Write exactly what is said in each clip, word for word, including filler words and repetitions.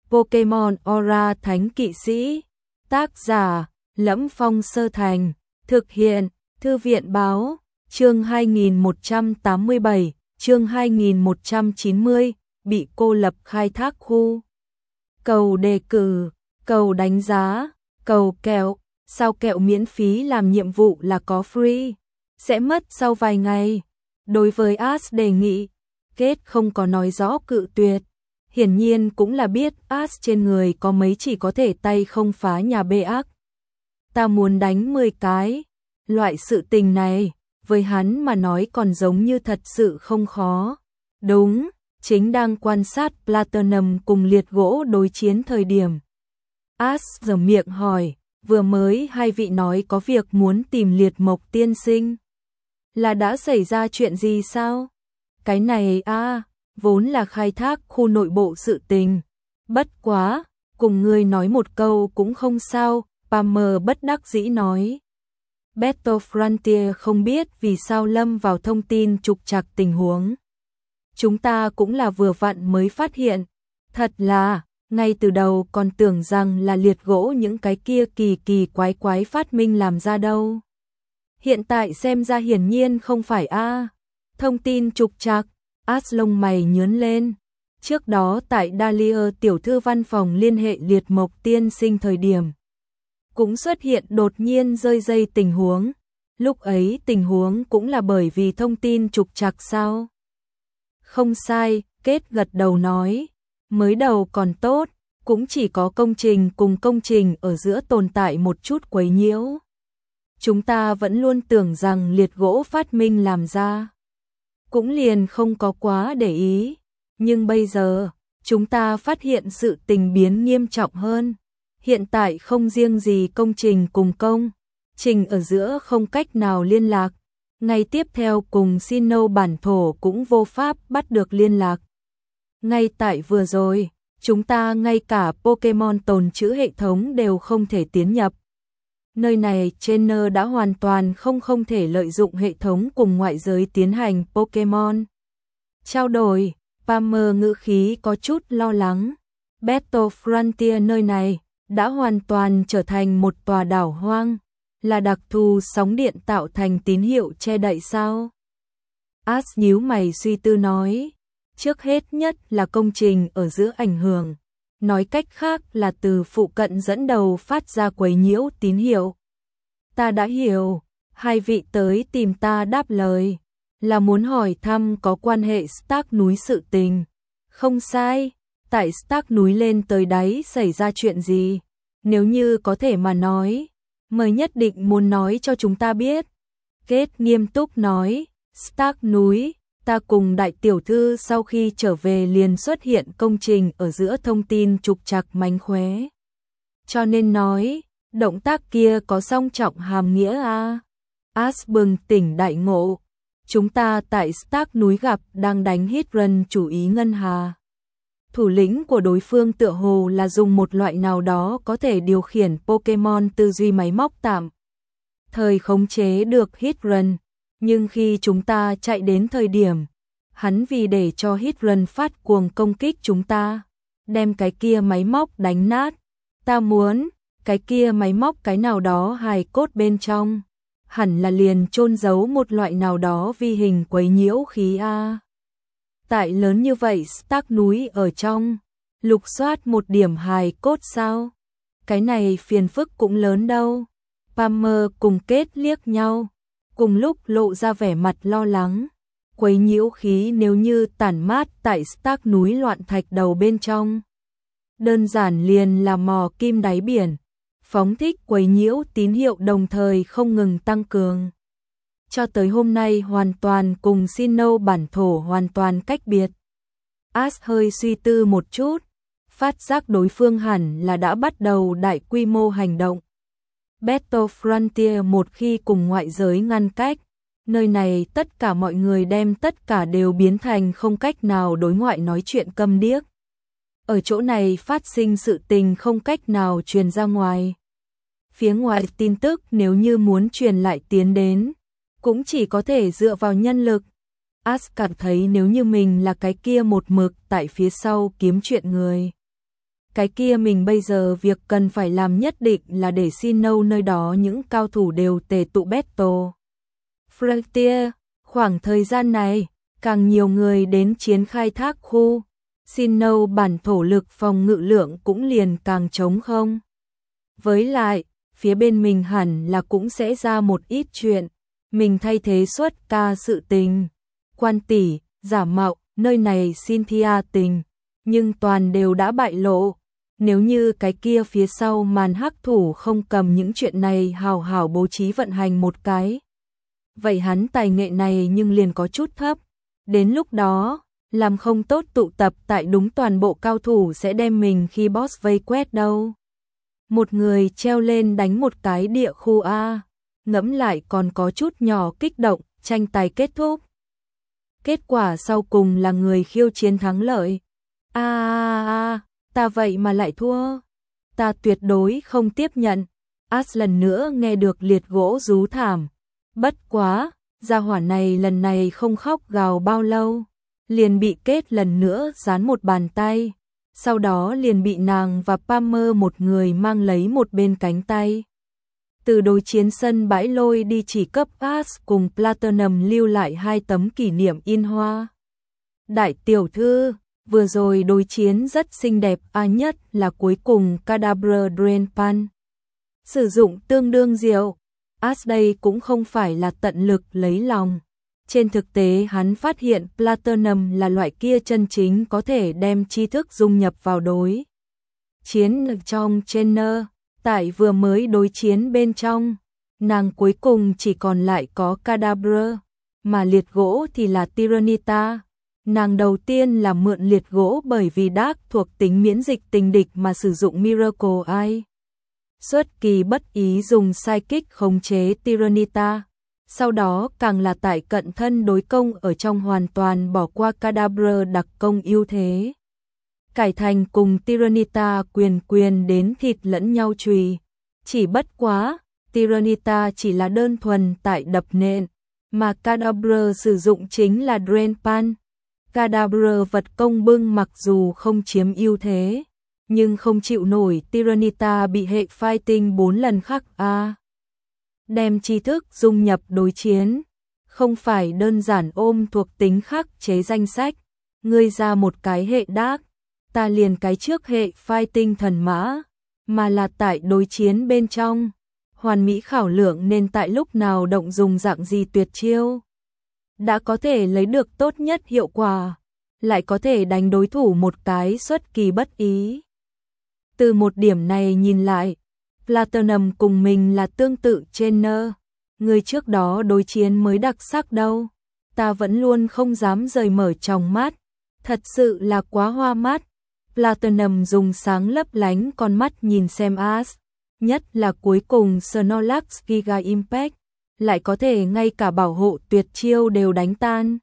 Pokemon Aura Thánh Kỵ Sĩ. Tác giả: Lẫm Phong Sơ Thành. Thực hiện: Thư viện báo. Chương hai nghìn một trăm tám mươi bảy, chương hai nghìn một trăm chín mươi, bị cô lập khai thác khu. Cầu đề cử, cầu đánh giá, cầu kẹo, sao kẹo miễn phí làm nhiệm vụ là có free, sẽ mất sau vài ngày. Đối với Ash đề nghị, Kết không có nói rõ cự tuyệt. Hiển nhiên cũng là biết Ash trên người có mấy chỉ có thể tay không phá nhà bê ác. Ta muốn đánh mười cái. Loại sự tình này, với hắn mà nói còn giống như thật sự không khó. Đúng, chính đang quan sát Platinum cùng liệt gỗ đối chiến thời điểm. Ash giở miệng hỏi, vừa mới hai vị nói có việc muốn tìm liệt mộc tiên sinh. Là đã xảy ra chuyện gì sao? Cái này a à, vốn là khai thác khu nội bộ sự tình. Bất quá, cùng ngươi nói một câu cũng không sao, Palmer bất đắc dĩ nói. Battle Frontier không biết vì sao lâm vào thông tin trục trặc tình huống. Chúng ta cũng là vừa vặn mới phát hiện. Thật là, ngay từ đầu còn tưởng rằng là liệt gỗ những cái kia kỳ kỳ quái quái phát minh làm ra đâu. Hiện tại xem ra hiển nhiên không phải a à. Thông tin trục trặc, Ash lông mày nhướng lên. Trước đó tại Dahlia tiểu thư văn phòng liên hệ liệt mộc tiên sinh thời điểm, cũng xuất hiện đột nhiên rơi dây tình huống. Lúc ấy tình huống cũng là bởi vì thông tin trục trặc sao? Không sai, Kết gật đầu nói. Mới đầu còn tốt, cũng chỉ có công trình cùng công trình ở giữa tồn tại một chút quấy nhiễu. Chúng ta vẫn luôn tưởng rằng liệt gỗ phát minh làm ra, cũng liền không có quá để ý. Nhưng bây giờ, chúng ta phát hiện sự tình biến nghiêm trọng hơn. Hiện tại không riêng gì công trình cùng công trình ở giữa không cách nào liên lạc, ngay tiếp theo cùng Sinnoh bản thổ cũng vô pháp bắt được liên lạc. Ngay tại vừa rồi, chúng ta ngay cả Pokemon tồn trữ hệ thống đều không thể tiến nhập. Nơi này trainer đã hoàn toàn không không thể lợi dụng hệ thống cùng ngoại giới tiến hành Pokemon trao đổi. Palmer ngữ khí có chút lo lắng. Battle Frontier nơi này đã hoàn toàn trở thành một tòa đảo hoang, là đặc thù sóng điện tạo thành tín hiệu che đậy sao? Ash nhíu mày suy tư nói, trước hết nhất là công trình ở giữa ảnh hưởng, nói cách khác là từ phụ cận dẫn đầu phát ra quấy nhiễu tín hiệu. Ta đã hiểu, hai vị tới tìm ta đáp lời, là muốn hỏi thăm có quan hệ Stark núi sự tình. Không sai, tại Stark núi lên tới đáy xảy ra chuyện gì? Nếu như có thể mà nói, mời nhất định muốn nói cho chúng ta biết. Kết nghiêm túc nói, Stark núi, ta cùng đại tiểu thư sau khi trở về liền xuất hiện công trình ở giữa thông tin trục trặc mánh khóe. Cho nên nói, động tác kia có song trọng hàm nghĩa a. À? Ash bừng tỉnh đại ngộ. Chúng ta tại Stark núi gặp đang đánh Hydran chủ ý ngân hà. Thủ lĩnh của đối phương tựa hồ là dùng một loại nào đó có thể điều khiển Pokemon tư duy máy móc tạm thời khống chế được Hydran, nhưng khi chúng ta chạy đến thời điểm, hắn vì để cho Hydran phát cuồng công kích chúng ta, đem cái kia máy móc đánh nát. Ta muốn, cái kia máy móc cái nào đó hài cốt bên trong, hẳn là liền chôn giấu một loại nào đó vi hình quấy nhiễu khí a. Tại lớn như vậy Stark núi ở trong, lục soát một điểm hài cốt sao? Cái này phiền phức cũng lớn đâu. Palmer cùng Kết liếc nhau, cùng lúc lộ ra vẻ mặt lo lắng. Quấy nhiễu khí nếu như tản mát tại Stark núi loạn thạch đầu bên trong, đơn giản liền là mò kim đáy biển, phóng thích quấy nhiễu tín hiệu đồng thời không ngừng tăng cường. Cho tới hôm nay hoàn toàn cùng Sinnoh bản thổ hoàn toàn cách biệt. Ash hơi suy tư một chút, phát giác đối phương hẳn là đã bắt đầu đại quy mô hành động. Battle Frontier một khi cùng ngoại giới ngăn cách, nơi này tất cả mọi người đem tất cả đều biến thành không cách nào đối ngoại nói chuyện câm điếc. Ở chỗ này phát sinh sự tình không cách nào truyền ra ngoài. Phía ngoài tin tức nếu như muốn truyền lại tiến đến, cũng chỉ có thể dựa vào nhân lực. Ash cảm thấy nếu như mình là cái kia một mực tại phía sau kiếm chuyện người, Cái kia mình bây giờ việc cần phải làm nhất định là để Sinnoh nơi đó những cao thủ đều tề tụ Battle Frontier. Khoảng thời gian này, càng nhiều người đến chiến khai thác khu, Sinnoh bản thổ lực phòng ngự lượng cũng liền càng trống không. Với lại, phía bên mình hẳn là cũng sẽ ra một ít chuyện, mình thay thế xuất ca sự tình. Quan tỷ, giả mạo, nơi này Cynthia tình, nhưng toàn đều đã bại lộ. Nếu như cái kia phía sau màn hắc thủ không cầm những chuyện này hào hảo bố trí vận hành một cái, vậy hắn tài nghệ này nhưng liền có chút thấp. Đến lúc đó, làm không tốt tụ tập tại đúng toàn bộ cao thủ sẽ đem mình khi boss vây quét đâu. Một người treo lên đánh một cái địa khu A, ngẫm lại còn có chút nhỏ kích động, tranh tài kết thúc. Kết quả sau cùng là người khiêu chiến thắng lợi. A a a, ta vậy mà lại thua. Ta tuyệt đối không tiếp nhận. As lần nữa nghe được liệt gỗ rú thảm. Bất quá, gia hỏa này lần này không khóc gào bao lâu, liền bị kết lần nữa dán một bàn tay. Sau đó liền bị nàng và Palmer một người mang lấy một bên cánh tay. Từ đối chiến sân bãi lôi đi chỉ cấp As cùng Platinum lưu lại hai tấm kỷ niệm in hoa. Đại tiểu thư, vừa rồi đối chiến rất xinh đẹp, a nhất là cuối cùng Cadabra Drain Pan. Sử dụng tương đương diệu, As đây cũng không phải là tận lực lấy lòng. Trên thực tế hắn phát hiện Platinum là loại kia chân chính có thể đem tri thức dung nhập vào đối chiến trong trainer. Tại vừa mới đối chiến bên trong, nàng cuối cùng chỉ còn lại có Cadabra, mà liệt gỗ thì là Tyranitar. Nàng đầu tiên là mượn liệt gỗ bởi vì Dark thuộc tính miễn dịch tình địch mà sử dụng Miracle Eye. Xuất kỳ bất ý dùng Psychic khống chế Tyranitar. Sau đó càng là tại cận thân đối công ở trong hoàn toàn bỏ qua Cadabra đặc công ưu thế. Cải thành cùng Tyranitar quyền quyền đến thịt lẫn nhau chùy. Chỉ bất quá, Tyranitar chỉ là đơn thuần tại đập nện, mà Cadabra sử dụng chính là Drain Pan. Cadabra vật công bưng mặc dù không chiếm ưu thế, nhưng không chịu nổi Tyranitar bị hệ fighting bốn lần khắc A. Đem tri thức dung nhập đối chiến, không phải đơn giản ôm thuộc tính khắc chế danh sách, ngươi ra một cái hệ Dark, ta liền cái trước hệ fighting thần mã, mà là tại đối chiến bên trong, hoàn mỹ khảo lượng nên tại lúc nào động dùng dạng gì tuyệt chiêu. Đã có thể lấy được tốt nhất hiệu quả, lại có thể đánh đối thủ một cái xuất kỳ bất ý. Từ một điểm này nhìn lại, Platinum cùng mình là tương tự trainer, người trước đó đối chiến mới đặc sắc đâu, ta vẫn luôn không dám rời mở tròng mắt, thật sự là quá hoa mắt. Platinum dùng sáng lấp lánh con mắt nhìn xem As, nhất là cuối cùng Snorlax Giga Impact, lại có thể ngay cả bảo hộ tuyệt chiêu đều đánh tan.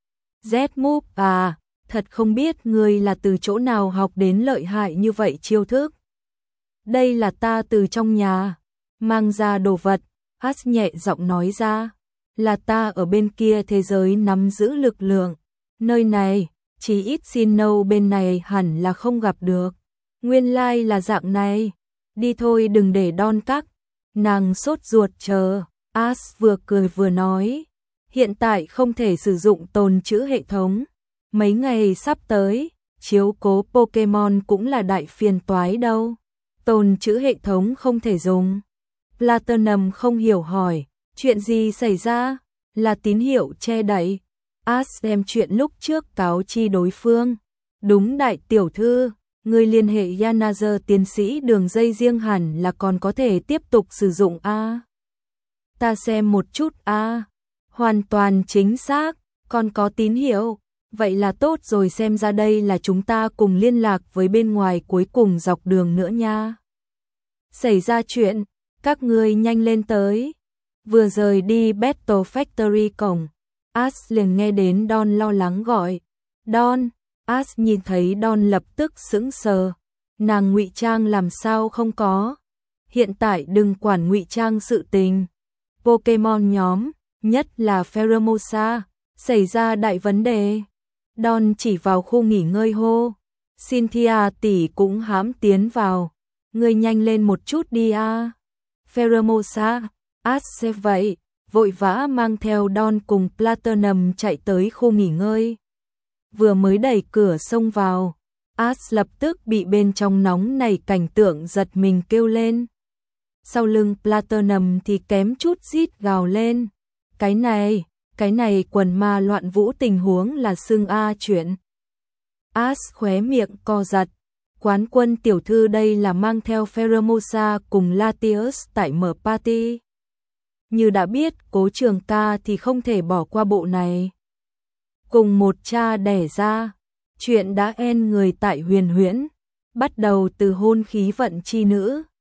Z-Move à, thật không biết người là từ chỗ nào học đến lợi hại như vậy chiêu thức. Đây là ta từ trong nhà mang ra đồ vật, As nhẹ giọng nói ra, là ta ở bên kia thế giới nắm giữ lực lượng, nơi này, chỉ ít Sinnoh bên này hẳn là không gặp được. Nguyên lai like là dạng này, đi thôi đừng để đon các, nàng sốt ruột chờ, As vừa cười vừa nói, hiện tại không thể sử dụng tồn trữ hệ thống, mấy ngày sắp tới, chiếu cố Pokemon cũng là đại phiền toái đâu. Tồn trữ hệ thống không thể dùng. Platinum không hiểu hỏi, chuyện gì xảy ra? Là tín hiệu che đậy. As đem chuyện lúc trước cáo chi đối phương. Đúng đại tiểu thư, người liên hệ Yanazer tiến sĩ đường dây riêng hẳn là còn có thể tiếp tục sử dụng A. Ta xem một chút A. Hoàn toàn chính xác, còn có tín hiệu. Vậy là tốt rồi, xem ra đây là chúng ta cùng liên lạc với bên ngoài cuối cùng dọc đường nữa nha. Xảy ra chuyện, các ngươi nhanh lên tới. Vừa rời đi Battle Factory cổng, As liền nghe đến Don lo lắng gọi. Don, As nhìn thấy Don lập tức sững sờ. Nàng ngụy trang làm sao không có. Hiện tại đừng quản ngụy trang sự tình. Pokemon nhóm, nhất là Pheromosa, xảy ra đại vấn đề. Don chỉ vào khu nghỉ ngơi hô. Cynthia tỷ cũng hãm tiến vào. Ngươi nhanh lên một chút đi a. Pheromosa, Ace vậy, vội vã mang theo Don cùng Platinum chạy tới khu nghỉ ngơi. Vừa mới đẩy cửa xông vào, Ace lập tức bị bên trong nóng nảy cảnh tượng giật mình kêu lên. Sau lưng Platinum thì kém chút rít gào lên. Cái này, cái này quần ma loạn vũ tình huống là xưng A chuyện. Ace khóe miệng co giật. Quán quân tiểu thư đây là mang theo Pheromosa cùng Latius tại mở party. Như đã biết Cố Trường Ca thì không thể bỏ qua bộ này. Cùng một cha đẻ ra, chuyện đã en người tại Huyền Huyễn, bắt đầu từ hôn khí vận chi nữ.